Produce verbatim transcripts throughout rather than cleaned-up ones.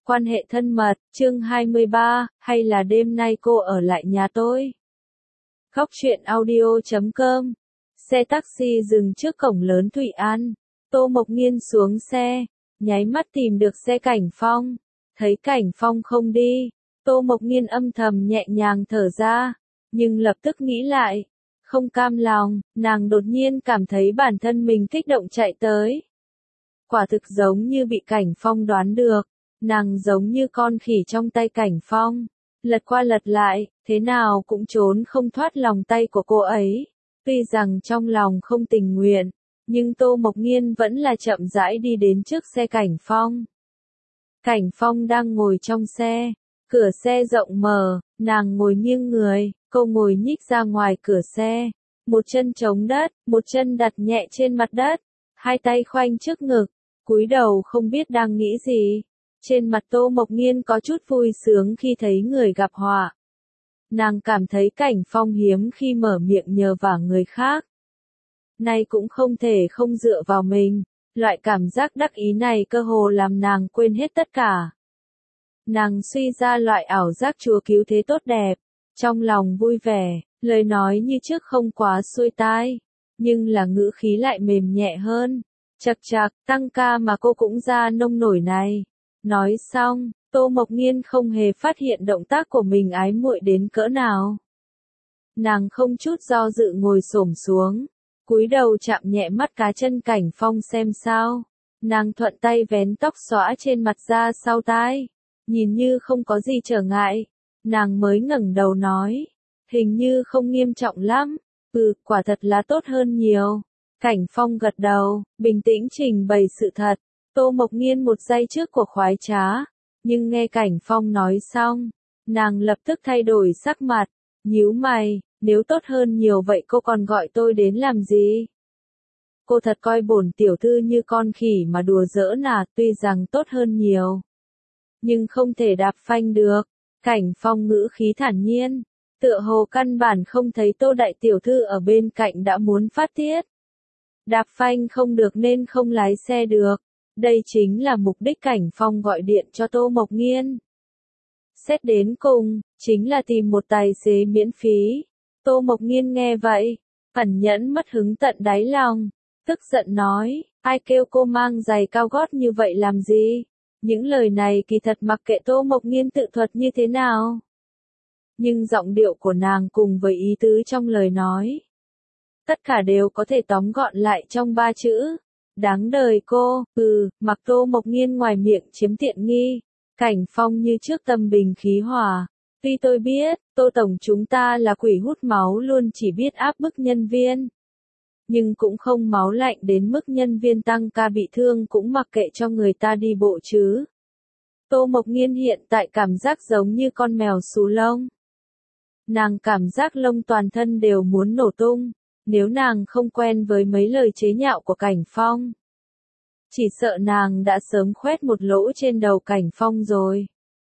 Quan hệ thân mật, chương hai mươi ba, hay là đêm nay cô ở lại nhà tôi? Góc truyện audio chấm com. Xe taxi dừng trước cổng lớn Thụy An. Tô Mộc Nghiên xuống xe, nháy mắt tìm được xe Cảnh Phong. Thấy Cảnh Phong không đi, Tô Mộc Nghiên âm thầm nhẹ nhàng thở ra, nhưng lập tức nghĩ lại, không cam lòng, nàng đột nhiên cảm thấy bản thân mình kích động chạy tới. Quả thực giống như bị Cảnh Phong đoán được. Nàng giống như con khỉ trong tay Cảnh Phong, lật qua lật lại, thế nào cũng trốn không thoát lòng tay của cô ấy. Tuy rằng trong lòng không tình nguyện, nhưng Tô Mộc Nghiên vẫn là chậm rãi đi đến trước xe Cảnh Phong. Cảnh Phong đang ngồi trong xe, cửa xe rộng mở, nàng ngồi nghiêng người, cô ngồi nhích ra ngoài cửa xe, một chân chống đất, một chân đặt nhẹ trên mặt đất, hai tay khoanh trước ngực, cúi đầu không biết đang nghĩ gì. Trên mặt Tô Mộc Nghiên có chút vui sướng khi thấy người gặp họa. Nàng cảm thấy Cảnh Phong hiếm khi mở miệng nhờ vả người khác. Nay cũng không thể không dựa vào mình, loại cảm giác đắc ý này cơ hồ làm nàng quên hết tất cả. Nàng suy ra loại ảo giác Chúa cứu thế tốt đẹp, trong lòng vui vẻ, lời nói như trước không quá xuôi tai, nhưng là ngữ khí lại mềm nhẹ hơn. Chậc chậc, tăng ca mà cô cũng ra nông nổi này. Nói xong, Tô Mộc Nghiên không hề phát hiện động tác của mình ái muội đến cỡ nào. Nàng không chút do dự ngồi xổm xuống, cúi đầu chạm nhẹ mắt cá chân Cảnh Phong xem sao. Nàng thuận tay vén tóc xõa trên mặt ra sau tai, nhìn như không có gì trở ngại. Nàng mới ngẩng đầu nói, hình như không nghiêm trọng lắm, ừ, quả thật là tốt hơn nhiều. Cảnh Phong gật đầu, bình tĩnh trình bày sự thật. Tô Mộc Nghiên một giây trước của khoái trá, nhưng nghe Cảnh Phong nói xong, nàng lập tức thay đổi sắc mặt, nhíu mày, nếu tốt hơn nhiều vậy cô còn gọi tôi đến làm gì? Cô thật coi bổn tiểu thư như con khỉ mà đùa giỡn à, tuy rằng tốt hơn nhiều, nhưng không thể đạp phanh được. Cảnh Phong ngữ khí thản nhiên, tựa hồ căn bản không thấy Tô đại tiểu thư ở bên cạnh đã muốn phát tiết. Đạp phanh không được nên không lái xe được. Đây chính là mục đích Cảnh Phong gọi điện cho Tô Mộc Nghiên. Xét đến cùng, chính là tìm một tài xế miễn phí. Tô Mộc Nghiên nghe vậy, ẩn nhẫn mất hứng tận đáy lòng, tức giận nói, ai kêu cô mang giày cao gót như vậy làm gì? Những lời này kỳ thật mặc kệ Tô Mộc Nghiên tự thuật như thế nào. Nhưng giọng điệu của nàng cùng với ý tứ trong lời nói, tất cả đều có thể tóm gọn lại trong ba chữ. Đáng đời cô, ừ, mặc Tô Mộc Nghiên ngoài miệng chiếm tiện nghi. Cảnh Phong như trước tâm bình khí hòa. Tuy tôi biết, Tô tổng chúng ta là quỷ hút máu luôn chỉ biết áp bức nhân viên. Nhưng cũng không máu lạnh đến mức nhân viên tăng ca bị thương cũng mặc kệ cho người ta đi bộ chứ. Tô Mộc Nghiên hiện tại cảm giác giống như con mèo xù lông. Nàng cảm giác lông toàn thân đều muốn nổ tung. Nếu nàng không quen với mấy lời chế nhạo của Cảnh Phong, chỉ sợ nàng đã sớm khoét một lỗ trên đầu Cảnh Phong rồi.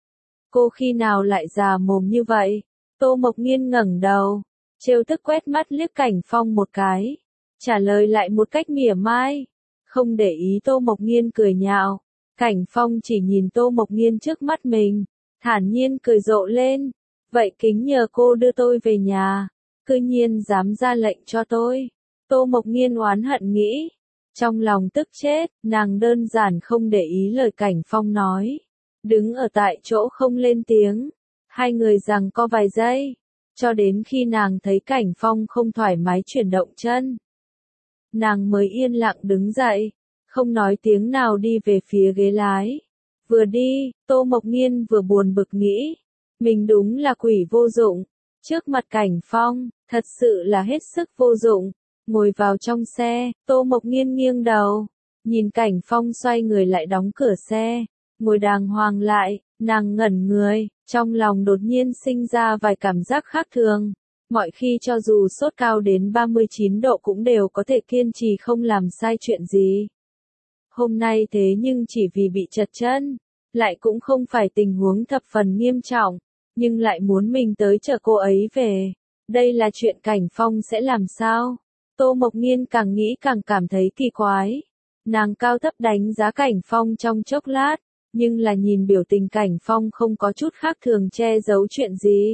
Cô khi nào lại già mồm như vậy? Tô Mộc Nghiên ngẩng đầu, trêu tức quét mắt liếc Cảnh Phong một cái, trả lời lại một cách mỉa mai, không để ý Tô Mộc Nghiên cười nhạo. Cảnh Phong chỉ nhìn Tô Mộc Nghiên trước mắt mình, thản nhiên cười rộ lên, vậy kính nhờ cô đưa tôi về nhà. Cư nhiên dám ra lệnh cho tôi. Tô Mộc Nghiên oán hận nghĩ. Trong lòng tức chết, nàng đơn giản không để ý lời Cảnh Phong nói. Đứng ở tại chỗ không lên tiếng. Hai người giằng co vài giây. Cho đến khi nàng thấy Cảnh Phong không thoải mái chuyển động chân. Nàng mới yên lặng đứng dậy. Không nói tiếng nào đi về phía ghế lái. Vừa đi, Tô Mộc Nghiên vừa buồn bực nghĩ. Mình đúng là quỷ vô dụng. Trước mặt Cảnh Phong, thật sự là hết sức vô dụng. Ngồi vào trong xe, Tô Mộc Nghiên nghiêng đầu, nhìn Cảnh Phong xoay người lại đóng cửa xe, ngồi đàng hoàng lại, nàng ngẩn người, trong lòng đột nhiên sinh ra vài cảm giác khác thường. Mọi khi cho dù sốt cao đến ba mươi chín độ cũng đều có thể kiên trì không làm sai chuyện gì. Hôm nay thế nhưng chỉ vì bị trật chân, lại cũng không phải tình huống thập phần nghiêm trọng. Nhưng lại muốn mình tới chở cô ấy về. Đây là chuyện Cảnh Phong sẽ làm sao? Tô Mộc Nghiên càng nghĩ càng cảm thấy kỳ quái. Nàng cao thấp đánh giá Cảnh Phong trong chốc lát, nhưng là nhìn biểu tình Cảnh Phong không có chút khác thường che giấu chuyện gì.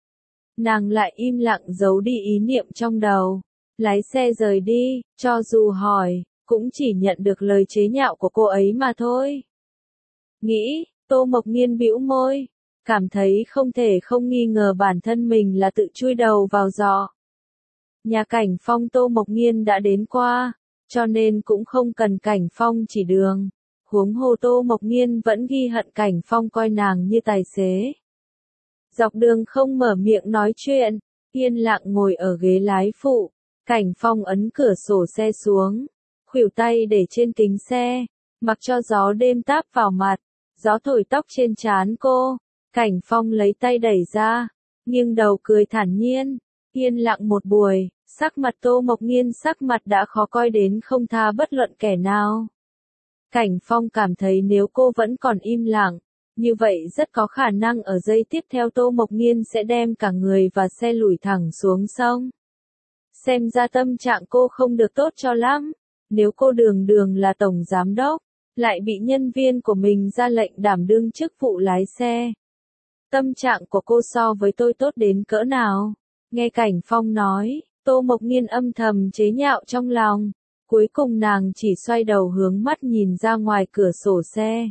Nàng lại im lặng giấu đi ý niệm trong đầu, lái xe rời đi, cho dù hỏi, cũng chỉ nhận được lời chế nhạo của cô ấy mà thôi. Nghĩ, Tô Mộc Nghiên bĩu môi, cảm thấy không thể không nghi ngờ bản thân mình là tự chui đầu vào giỏ. Nhà Cảnh Phong Tô Mộc Nghiên đã đến qua, cho nên cũng không cần Cảnh Phong chỉ đường. Huống hồ Tô Mộc Nghiên vẫn ghi hận Cảnh Phong coi nàng như tài xế. Dọc đường không mở miệng nói chuyện, yên lặng ngồi ở ghế lái phụ. Cảnh Phong ấn cửa sổ xe xuống, khuỷu tay để trên kính xe, mặc cho gió đêm táp vào mặt, gió thổi tóc trên trán cô. Cảnh Phong lấy tay đẩy ra, nghiêng đầu cười thản nhiên, yên lặng một buổi, sắc mặt Tô Mộc Nghiên sắc mặt đã khó coi đến không tha bất luận kẻ nào. Cảnh Phong cảm thấy nếu cô vẫn còn im lặng, như vậy rất có khả năng ở giây tiếp theo Tô Mộc Nghiên sẽ đem cả người và xe lủi thẳng xuống sông. Xem ra tâm trạng cô không được tốt cho lắm, nếu cô đường đường là tổng giám đốc, lại bị nhân viên của mình ra lệnh đảm đương chức vụ lái xe. Tâm trạng của cô so với tôi tốt đến cỡ nào? Nghe Cảnh Phong nói, Tô Mộc Nghiên âm thầm chế nhạo trong lòng, cuối cùng nàng chỉ xoay đầu hướng mắt nhìn ra ngoài cửa sổ xe.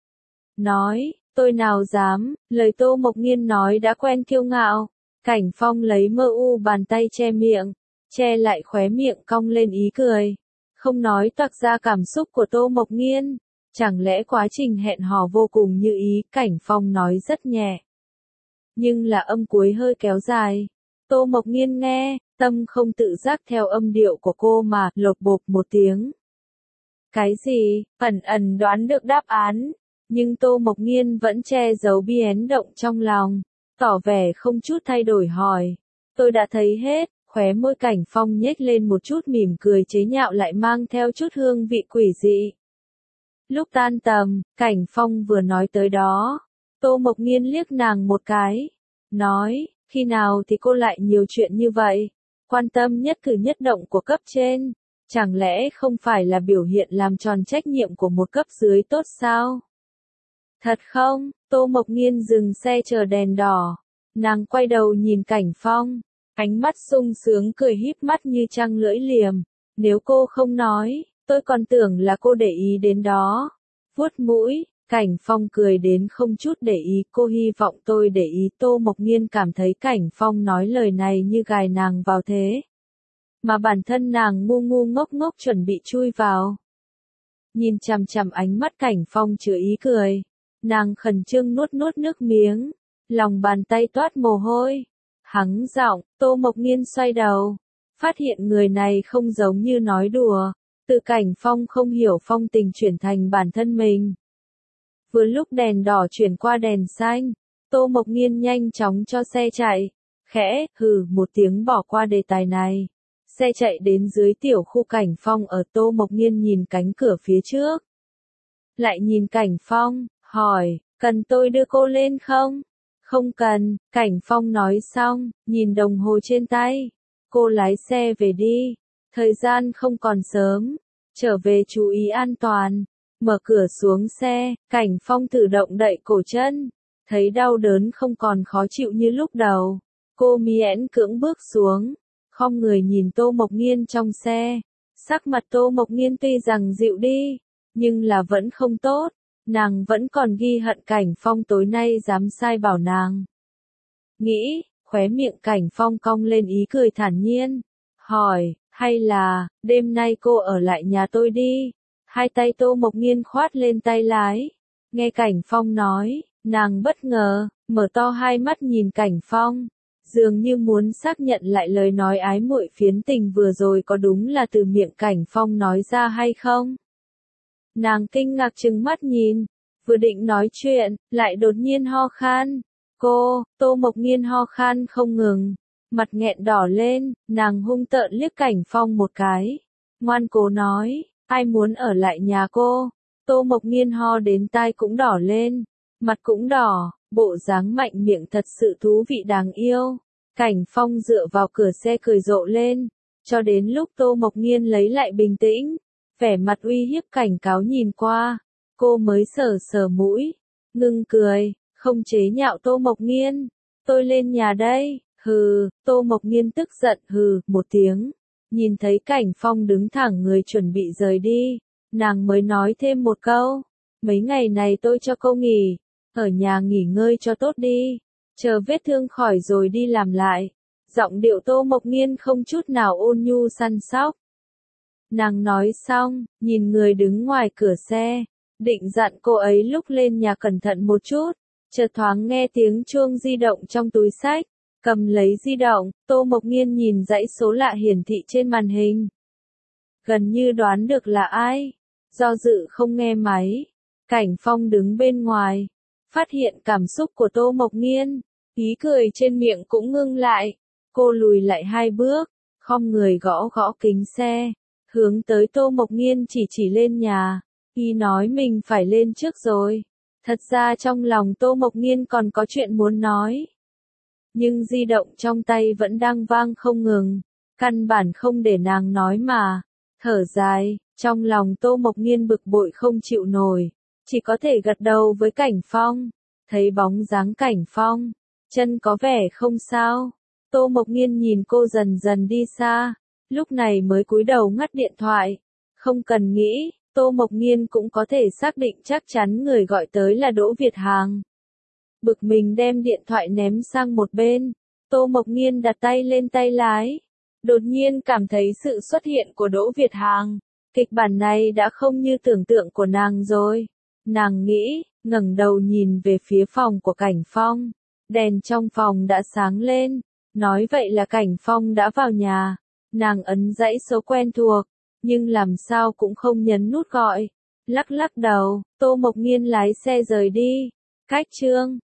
Nói, tôi nào dám, lời Tô Mộc Nghiên nói đã quen kiêu ngạo. Cảnh Phong lấy mơ u bàn tay che miệng, che lại khóe miệng cong lên ý cười. Không nói toạc ra cảm xúc của Tô Mộc Nghiên, chẳng lẽ quá trình hẹn hò vô cùng như ý, Cảnh Phong nói rất nhẹ. Nhưng là âm cuối hơi kéo dài. Tô Mộc Nghiên nghe, tâm không tự giác theo âm điệu của cô mà lột bột một tiếng. Cái gì? Ẩn ẩn đoán được đáp án, nhưng Tô Mộc Nghiên vẫn che giấu biến động trong lòng, tỏ vẻ không chút thay đổi hỏi. Tôi đã thấy hết, khóe môi Cảnh Phong nhếch lên một chút mỉm cười chế nhạo lại mang theo chút hương vị quỷ dị. Lúc tan tầm, Cảnh Phong vừa nói tới đó, Tô Mộc Nghiên liếc nàng một cái, nói, khi nào thì cô lại nhiều chuyện như vậy, quan tâm nhất cử nhất động của cấp trên, chẳng lẽ không phải là biểu hiện làm tròn trách nhiệm của một cấp dưới tốt sao? Thật không? Tô Mộc Nghiên dừng xe chờ đèn đỏ, nàng quay đầu nhìn Cảnh Phong, ánh mắt sung sướng cười híp mắt như trăng lưỡi liềm, nếu cô không nói, tôi còn tưởng là cô để ý đến đó. Vuốt mũi, Cảnh Phong cười đến không chút để ý, cô hy vọng tôi để ý. Tô Mộc Nghiên cảm thấy Cảnh Phong nói lời này như gài nàng vào thế, mà bản thân nàng ngu ngu ngốc ngốc chuẩn bị chui vào. Nhìn chằm chằm ánh mắt Cảnh Phong chứa ý cười, nàng khẩn trương nuốt nuốt nước miếng, lòng bàn tay toát mồ hôi. Hắng giọng, Tô Mộc Nghiên xoay đầu, phát hiện người này không giống như nói đùa, từ Cảnh Phong không hiểu phong tình chuyển thành bản thân mình. Vừa lúc đèn đỏ chuyển qua đèn xanh, Tô Mộc Nghiên nhanh chóng cho xe chạy, khẽ hừ một tiếng bỏ qua đề tài này. Xe chạy đến dưới tiểu khu Cảnh Phong ở. Tô Mộc Nghiên nhìn cánh cửa phía trước, lại nhìn Cảnh Phong, hỏi, cần tôi đưa cô lên không? Không cần, Cảnh Phong nói xong, nhìn đồng hồ trên tay, cô lái xe về đi, thời gian không còn sớm, trở về chú ý an toàn. Mở cửa xuống xe, Cảnh Phong tự động đậy cổ chân, thấy đau đớn không còn khó chịu như lúc đầu. Cô miễn cưỡng bước xuống, khom người nhìn Tô Mộc Nghiên trong xe. Sắc mặt Tô Mộc Nghiên tuy rằng dịu đi, nhưng là vẫn không tốt, nàng vẫn còn ghi hận Cảnh Phong tối nay dám sai bảo nàng. Nghĩ, khóe miệng Cảnh Phong cong lên ý cười thản nhiên, hỏi, hay là, đêm nay cô ở lại nhà tôi đi. Hai tay Tô Mộc Nghiên khoát lên tay lái. Nghe Cảnh Phong nói, nàng bất ngờ, mở to hai mắt nhìn Cảnh Phong, dường như muốn xác nhận lại lời nói ái muội phiến tình vừa rồi có đúng là từ miệng Cảnh Phong nói ra hay không. Nàng kinh ngạc trừng mắt nhìn, vừa định nói chuyện, lại đột nhiên ho khan. Cô, Tô Mộc Nghiên ho khan không ngừng, mặt nghẹn đỏ lên, nàng hung tợn liếc Cảnh Phong một cái, ngoan cố nói. Ai muốn ở lại nhà cô? Tô Mộc Nghiên ho đến tai cũng đỏ lên, mặt cũng đỏ, bộ dáng mạnh miệng thật sự thú vị đáng yêu. Cảnh Phong dựa vào cửa xe cười rộ lên, cho đến lúc Tô Mộc Nghiên lấy lại bình tĩnh, vẻ mặt uy hiếp cảnh cáo nhìn qua, Cô mới sờ sờ mũi, ngưng cười, không chế nhạo Tô Mộc Nghiên. Tôi lên nhà đây, hừ, Tô Mộc Nghiên tức giận hừ một tiếng. Nhìn thấy Cảnh Phong đứng thẳng người chuẩn bị rời đi, nàng mới nói thêm một câu. Mấy ngày này tôi cho cô nghỉ, ở nhà nghỉ ngơi cho tốt đi, chờ vết thương khỏi rồi đi làm lại. Giọng điệu Tô Mộc Nghiên không chút nào ôn nhu săn sóc. Nàng nói xong, nhìn người đứng ngoài cửa xe, định dặn cô ấy lúc lên nhà cẩn thận một chút, chợt thoáng nghe tiếng chuông di động trong túi xách, cầm lấy di động, Tô Mộc Nghiên nhìn dãy số lạ hiển thị trên màn hình. Gần như đoán được là ai, do dự không nghe máy, Cảnh Phong đứng bên ngoài, phát hiện cảm xúc của Tô Mộc Nghiên, ý cười trên miệng cũng ngưng lại, cô lùi lại hai bước, khom người gõ gõ kính xe, hướng tới Tô Mộc Nghiên chỉ chỉ lên nhà, y nói mình phải lên trước rồi. Thật ra trong lòng Tô Mộc Nghiên còn có chuyện muốn nói. Nhưng di động trong tay vẫn đang vang không ngừng, căn bản không để nàng nói mà. Thở dài, trong lòng Tô Mộc Nghiên bực bội không chịu nổi, chỉ có thể gật đầu với Cảnh Phong. Thấy bóng dáng Cảnh Phong, chân có vẻ không sao. Tô Mộc Nghiên nhìn cô dần dần đi xa, lúc này mới cúi đầu ngắt điện thoại. Không cần nghĩ, Tô Mộc Nghiên cũng có thể xác định chắc chắn người gọi tới là Đỗ Việt Hàng. Bực mình đem điện thoại ném sang một bên, Tô Mộc Nghiên đặt tay lên tay lái. Đột nhiên cảm thấy sự xuất hiện của Đỗ Việt Hàng, kịch bản này đã không như tưởng tượng của nàng rồi. Nàng nghĩ, ngẩng đầu nhìn về phía phòng của Cảnh Phong, đèn trong phòng đã sáng lên, nói vậy là Cảnh Phong đã vào nhà. Nàng ấn dãy số quen thuộc, nhưng làm sao cũng không nhấn nút gọi. Lắc lắc đầu, Tô Mộc Nghiên lái xe rời đi. Cách chương